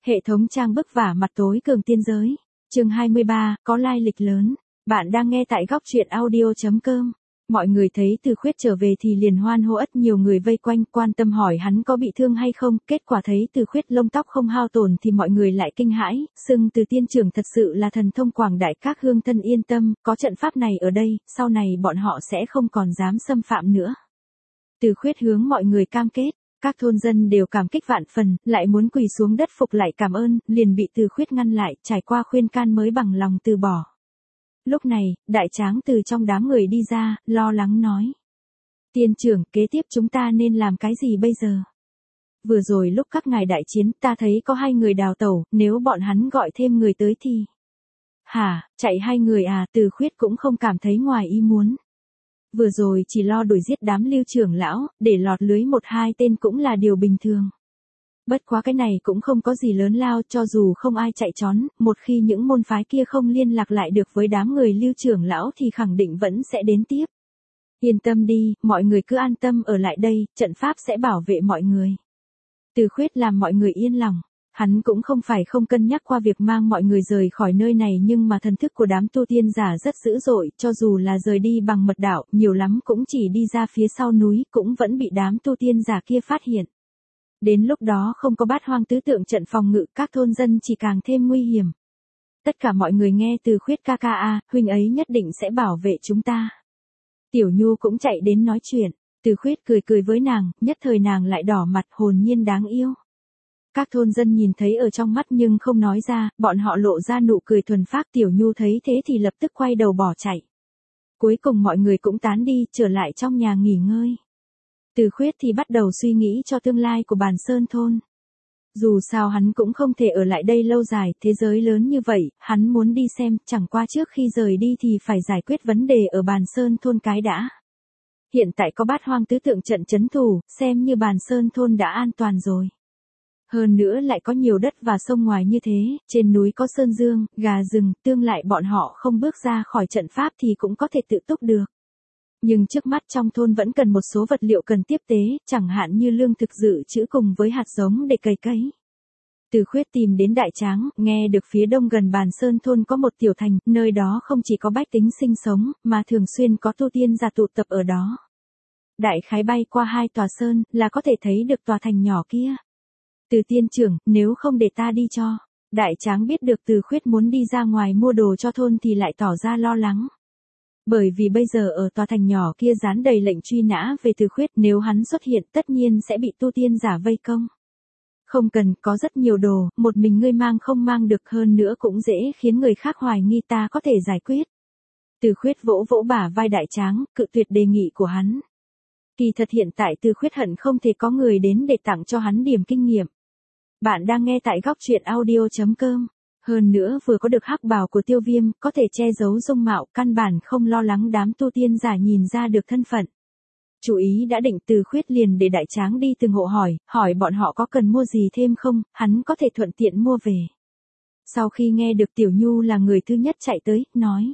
Hệ thống trang bức vả mặt tối cường tiên giới. Chương 23, có lai lịch lớn. Bạn đang nghe tại góc truyện audio.com. Mọi người thấy Từ Khuyết trở về thì liền hoan hô, ất nhiều người vây quanh quan tâm hỏi hắn có bị thương hay không. Kết quả thấy Từ Khuyết lông tóc không hao tổn thì mọi người lại kinh hãi, xưng Từ tiên trưởng thật sự là thần thông quảng đại, các hương thân yên tâm, có trận pháp này ở đây, sau này bọn họ sẽ không còn dám xâm phạm nữa. Từ Khuyết hướng mọi người cam kết. Các thôn dân đều cảm kích vạn phần, lại muốn quỳ xuống đất phục lại cảm ơn, liền bị Từ Khuyết ngăn lại, trải qua khuyên can mới bằng lòng từ bỏ. Lúc này, Đại Tráng từ trong đám người đi ra, lo lắng nói. Tiên trưởng, kế tiếp chúng ta nên làm cái gì bây giờ? Vừa rồi lúc các ngài đại chiến, ta thấy có 2 người đào tẩu, nếu bọn hắn gọi thêm người tới thì... Hả, chạy 2 người à? Từ Khuyết cũng không cảm thấy ngoài ý muốn. Vừa rồi chỉ lo đuổi giết đám Lưu trưởng lão, để lọt lưới 1-2 tên cũng là điều bình thường. Bất quá cái này cũng không có gì lớn lao, cho dù không ai chạy trốn, một khi những môn phái kia không liên lạc lại được với đám người Lưu trưởng lão thì khẳng định vẫn sẽ đến tiếp. Yên tâm đi, mọi người cứ an tâm ở lại đây, trận pháp sẽ bảo vệ mọi người. Từ Khuyết làm mọi người yên lòng. Hắn cũng không phải không cân nhắc qua việc mang mọi người rời khỏi nơi này, nhưng mà thần thức của đám tu tiên giả rất dữ dội, cho dù là rời đi bằng mật đạo, nhiều lắm cũng chỉ đi ra phía sau núi, cũng vẫn bị đám tu tiên giả kia phát hiện. Đến lúc đó không có Bát Hoang tứ tượng trận phòng ngự, các thôn dân chỉ càng thêm nguy hiểm. Tất cả mọi người nghe Từ Khuyết ca ca a, huynh ấy nhất định sẽ bảo vệ chúng ta. Tiểu Nhu cũng chạy đến nói chuyện, Từ Khuyết cười cười với nàng, nhất thời nàng lại đỏ mặt, hồn nhiên đáng yêu. Các thôn dân nhìn thấy ở trong mắt nhưng không nói ra, bọn họ lộ ra nụ cười thuần phác. Tiểu Nhu thấy thế thì lập tức quay đầu bỏ chạy. Cuối cùng mọi người cũng tán đi, trở lại trong nhà nghỉ ngơi. Từ Khuyết thì bắt đầu suy nghĩ cho tương lai của Bàn Sơn thôn. Dù sao hắn cũng không thể ở lại đây lâu dài, thế giới lớn như vậy, hắn muốn đi xem, chẳng qua trước khi rời đi thì phải giải quyết vấn đề ở Bàn Sơn thôn cái đã. Hiện tại có Bát Hoang tứ tượng trận trấn thủ, xem như Bàn Sơn thôn đã an toàn rồi. Hơn nữa lại có nhiều đất và sông ngoài như thế, trên núi có sơn dương, gà rừng, tương lại bọn họ không bước ra khỏi trận pháp thì cũng có thể tự túc được. Nhưng trước mắt trong thôn vẫn cần một số vật liệu cần tiếp tế, chẳng hạn như lương thực dự trữ cùng với hạt giống để cày cấy. Từ Khuyết tìm đến Đại Tráng, nghe được phía đông gần Bàn Sơn thôn có một tiểu thành, nơi đó không chỉ có bách tính sinh sống, mà thường xuyên có tu tiên giả tụ tập ở đó. Đại khái bay qua 2 tòa sơn, là có thể thấy được tòa thành nhỏ kia. Từ tiên trưởng, nếu không để ta đi cho. Đại Tráng biết được Từ Khuyết muốn đi ra ngoài mua đồ cho thôn thì lại tỏ ra lo lắng. Bởi vì bây giờ ở tòa thành nhỏ kia dán đầy lệnh truy nã về Từ Khuyết, nếu hắn xuất hiện tất nhiên sẽ bị tu tiên giả vây công. Không cần, có rất nhiều đồ, một mình ngươi mang không mang được, hơn nữa cũng dễ khiến người khác hoài nghi, ta có thể giải quyết. Từ Khuyết vỗ vỗ bả vai Đại Tráng, cự tuyệt đề nghị của hắn. Kỳ thật hiện tại Từ Khuyết hận không thể có người đến để tặng cho hắn điểm kinh nghiệm. Bạn đang nghe tại góc truyện audio.com. Hơn nữa vừa có được hắc bào của Tiêu Viêm, có thể che giấu dung mạo, căn bản không lo lắng đám tu tiên giả nhìn ra được thân phận. Chủ ý đã định, Từ Khuyết liền để Đại Tráng đi từng hộ hỏi bọn họ có cần mua gì thêm không, hắn có thể thuận tiện mua về. Sau khi nghe được Tiểu Nhu là người thứ nhất chạy tới, nói.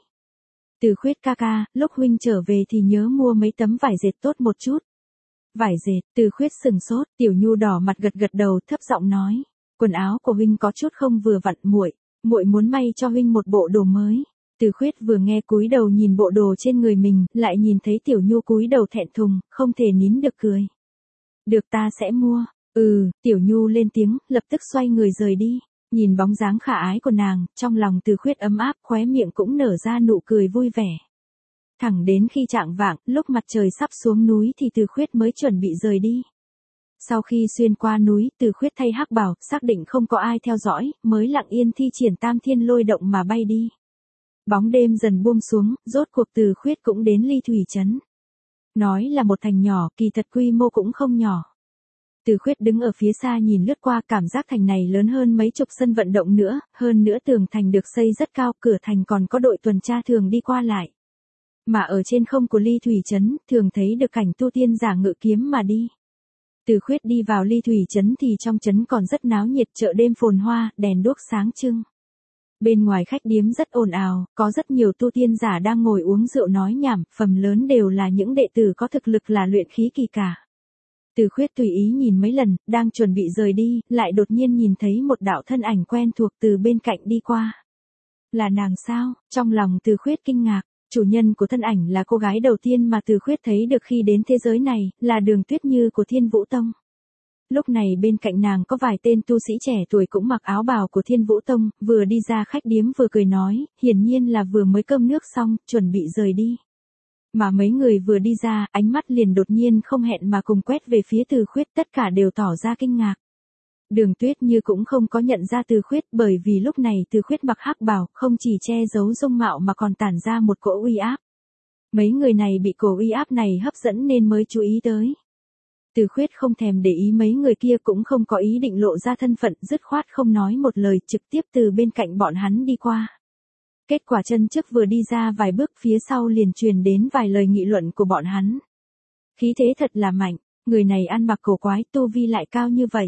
Từ Khuyết ca ca, lúc huynh trở về thì nhớ mua mấy tấm vải dệt tốt một chút. Vải dệt, Từ Khuyết sừng sốt, Tiểu Nhu đỏ mặt gật gật đầu, thấp giọng nói. Quần áo của huynh có chút không vừa vặn, muội muốn may cho huynh một bộ đồ mới. Từ Khuyết vừa nghe cúi đầu nhìn bộ đồ trên người mình, lại nhìn thấy Tiểu Nhu cúi đầu thẹn thùng, không thể nín được cười. Được, ta sẽ mua. Tiểu Nhu lên tiếng, lập tức xoay người rời đi. Nhìn bóng dáng khả ái của nàng, trong lòng Từ Khuyết ấm áp, khóe miệng cũng nở ra nụ cười vui vẻ. Thẳng đến khi chạng vạng, lúc mặt trời sắp xuống núi thì Từ Khuyết mới chuẩn bị rời đi. Sau khi xuyên qua núi, Từ Khuyết thay hắc bào, xác định không có ai theo dõi, mới lặng yên thi triển Tam Thiên Lôi Động mà bay đi. Bóng đêm dần buông xuống, rốt cuộc Từ Khuyết cũng đến Ly Thủy trấn. Nói là một thành nhỏ, kỳ thật quy mô cũng không nhỏ. Từ Khuyết đứng ở phía xa nhìn lướt qua, cảm giác thành này lớn hơn mấy chục sân vận động nữa, hơn nữa tường thành được xây rất cao, cửa thành còn có đội tuần tra thường đi qua lại. Mà ở trên không của Ly Thủy trấn, thường thấy được cảnh tu tiên giả ngự kiếm mà đi. Từ Khuyết đi vào Ly Thủy trấn thì trong trấn còn rất náo nhiệt, chợ đêm phồn hoa, đèn đuốc sáng trưng. Bên ngoài khách điếm rất ồn ào, có rất nhiều tu tiên giả đang ngồi uống rượu nói nhảm, phần lớn đều là những đệ tử có thực lực là luyện khí kỳ cả. Từ Khuyết tùy ý nhìn mấy lần, đang chuẩn bị rời đi, lại đột nhiên nhìn thấy một đạo thân ảnh quen thuộc từ bên cạnh đi qua. Là nàng sao? Trong lòng Từ Khuyết kinh ngạc, chủ nhân của thân ảnh là cô gái đầu tiên mà Từ Khuyết thấy được khi đến thế giới này, là Đường Tuyết Như của Thiên Vũ Tông. Lúc này bên cạnh nàng có vài tên tu sĩ trẻ tuổi cũng mặc áo bào của Thiên Vũ Tông, vừa đi ra khách điếm vừa cười nói, hiển nhiên là vừa mới cơm nước xong, chuẩn bị rời đi. Mà mấy người vừa đi ra, ánh mắt liền đột nhiên không hẹn mà cùng quét về phía Từ Khuyết, tất cả đều tỏ ra kinh ngạc. Đường Tuyết Như cũng không có nhận ra Từ Khuyết, bởi vì lúc này Từ Khuyết mặc hắc bào, không chỉ che giấu dung mạo mà còn tản ra một cỗ uy áp. Mấy người này bị cỗ uy áp này hấp dẫn nên mới chú ý tới. Từ Khuyết không thèm để ý mấy người kia, cũng không có ý định lộ ra thân phận, dứt khoát không nói một lời, trực tiếp từ bên cạnh bọn hắn đi qua. Kết quả chân trước vừa đi ra vài bước, phía sau liền truyền đến vài lời nghị luận của bọn hắn. Khí thế thật là mạnh, người này ăn mặc cổ quái, tu vi lại cao như vậy.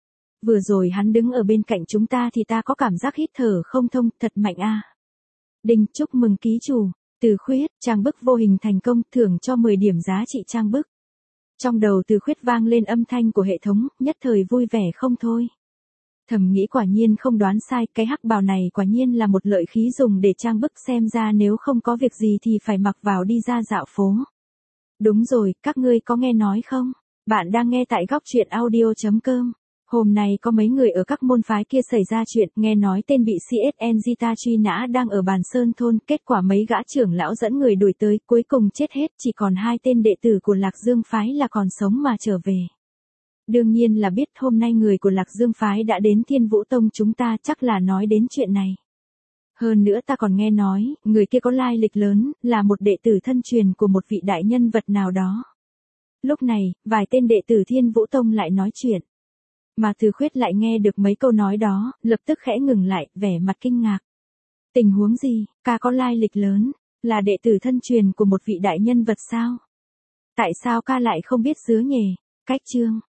Vừa rồi hắn đứng ở bên cạnh chúng ta thì ta có cảm giác hít thở không thông, thật mạnh a. Đinh, chúc mừng ký chủ, Từ Khuyết, trang bức vô hình thành công, thưởng cho 10 điểm giá trị trang bức. Trong đầu Từ Khuyết vang lên âm thanh của hệ thống, nhất thời vui vẻ không thôi. Thầm nghĩ quả nhiên không đoán sai, cái hắc bào này quả nhiên là một lợi khí dùng để trang bức, xem ra nếu không có việc gì thì phải mặc vào đi ra dạo phố. Đúng rồi, các ngươi có nghe nói không? Bạn đang nghe tại góc truyện audio.com. Hôm nay có mấy người ở các môn phái kia xảy ra chuyện, nghe nói tên bị CSN Gita truy nã đang ở Bàn Sơn thôn, kết quả mấy gã trưởng lão dẫn người đuổi tới, cuối cùng chết hết, chỉ còn 2 tên đệ tử của Lạc Dương phái là còn sống mà trở về. Đương nhiên là biết hôm nay người của Lạc Dương phái đã đến Thiên Vũ Tông chúng ta, chắc là nói đến chuyện này. Hơn nữa ta còn nghe nói, người kia có lai lịch lớn, là một đệ tử thân truyền của một vị đại nhân vật nào đó. Lúc này, vài tên đệ tử Thiên Vũ Tông lại nói chuyện. Mà Từ Khuyết lại nghe được mấy câu nói đó, lập tức khẽ ngừng lại, vẻ mặt kinh ngạc. Tình huống gì, ca có lai lịch lớn, là đệ tử thân truyền của một vị đại nhân vật sao? Tại sao ca lại không biết dứa nhề? Cách chương